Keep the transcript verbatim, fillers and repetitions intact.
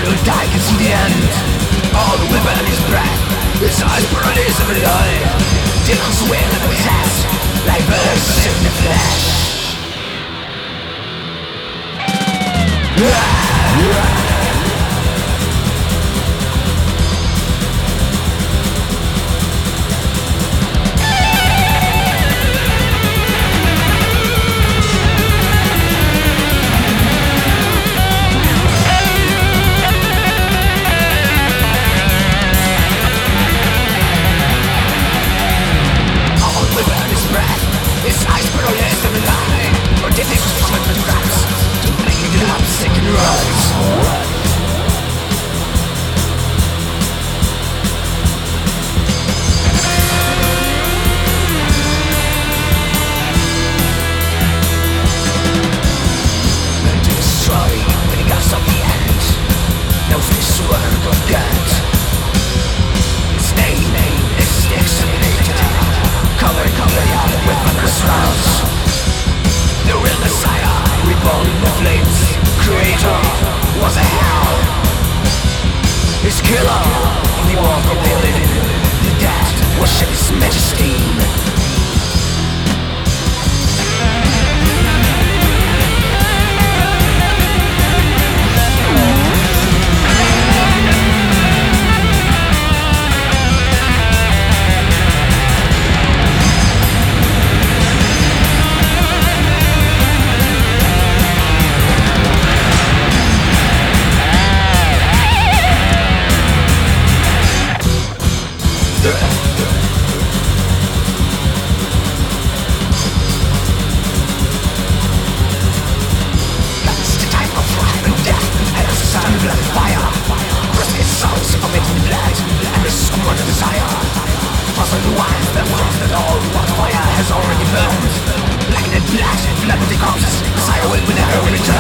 will die, can see the end. All the weapon is breath, his eyes burn his every eye. Demons wail in his ass, like birds in the flesh. His eyes burn his every eye. Or did this was from the traps to make it up, sick and rise. The real Messiah, reborn in the flames. Creator was a hell. His killer, he walked the living. The dead worship his majesty. That's the type of wrath and death. And as the sun, blood and fire. Cross his soul, submitting the blood. And the sword of desire. Frozen wine, the world that all what fire has already burned. Blackened blood, blood with the corpses. Messiah will never return.